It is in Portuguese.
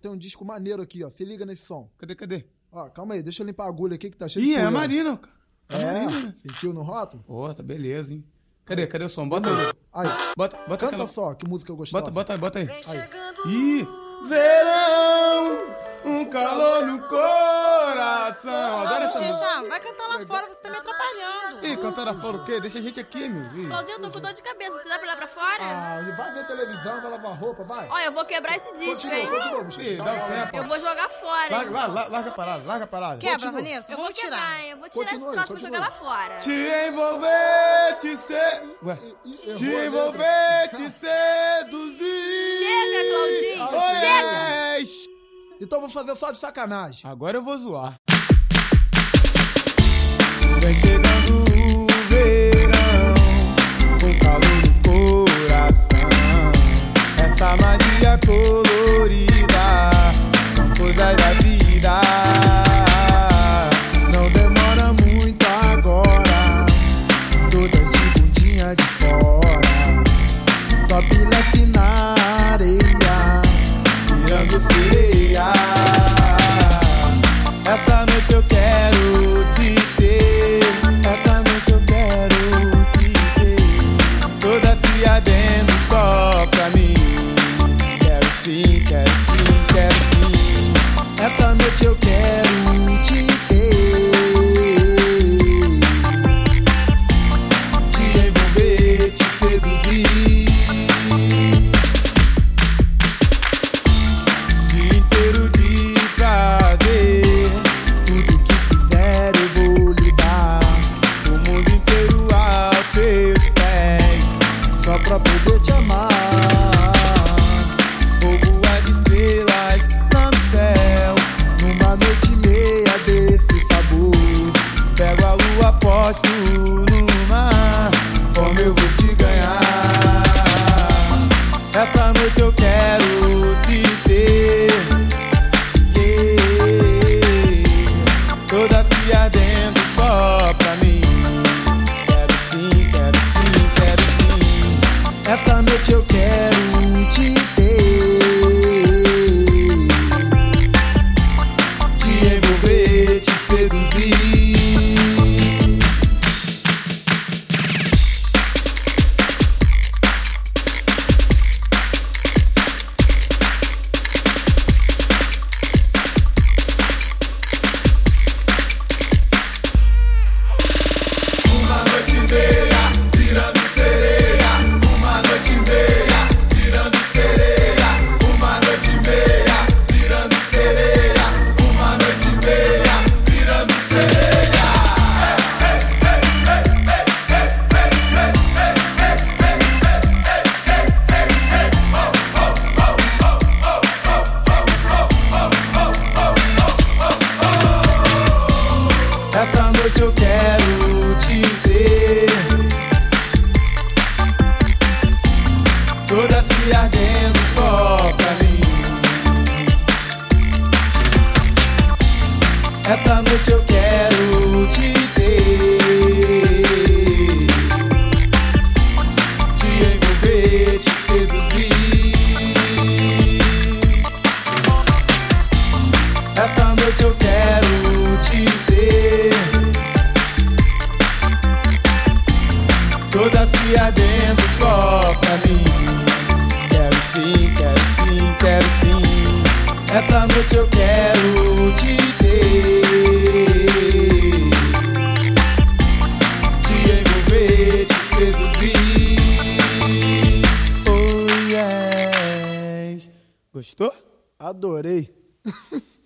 tem um disco maneiro aqui, ó. Se liga nesse som. Cadê? Ó, calma aí, deixa eu limpar a agulha aqui que tá cheio Ih, de é a poeira. Marina, cara. É, sentiu no rótulo? Pô, tá beleza, hein? Cadê o som? Bota aí. Aí, Bota canta aquela... só, que música gostosa. Bota aí. Aí. Ih, verão, um calor no coração. Adoro essa música. Xexá, vai cantar lá fora, você tá me atrapalhando. Ih, cantar lá fora o quê? Deixa a gente aqui, meu. Ih. Claudinho, eu tô com dor de cabeça. Você dá pra ir lá pra fora? Ah, vai ver televisão, vai lavar roupa, vai. Olha, eu vou quebrar esse disco, hein? Continua, bicho. Ih, dá um tempo. Eu vou jogar fora, hein? Larga a parada. Quebra, Continua. Vanessa, Eu vou vou tirar. quebrar, hein? Eu vou tirar Continue, esse troço pra jogar lá fora. Te envolver, te ser... Ué. Errou Te a letra. envolver, te seduzir. Chega, Claudinho! Ai, Chega! Chega! Então vou fazer só de sacanagem. Agora eu vou zoar. Vem chegando o verão, com calor no coração. Essa magia colorida são coisas da vida. Não demora muito agora, todas de bundinha de fora. Topless na areia, Virando sereia. Essa noite eu quero te ter. essa noite eu quero te ter. Toda se ardendo só pra mim. Quero sim. Essa noite eu quero te ter. Te envolver, te seduzir. Dia inteiro de prazer. Tudo que quiser eu vou lhe dar, O mundo inteiro aos seus pés. só pra poder te amar. Roubo as estrelas lá no céu. Numa noite e meia desse sabor, Pego a lua, aposto no mar. Como eu vou te ganhar? Essa noite eu quero te ter. Yeah. Toda se ardendo só pra mim. Quero sim. essa noite eu quero te ter. Te envolver, te seduzir. Uma noite e meia, virando sereia. Uma noite e meia, virando sereia. Uma noite e meia, virando sereia. Uma noite e meia, virando sereia. Essa noite eu quero te ter. Toda se ardendo só pra mim. Essa noite eu quero te ter. Te envolver, te seduzir. Essa noite eu quero te ter. Toda se ardendo só pra mim. Quero sim. Essa noite eu quero te ter. Te envolver, te seduzir. Oh yes. Gostou? Adorei.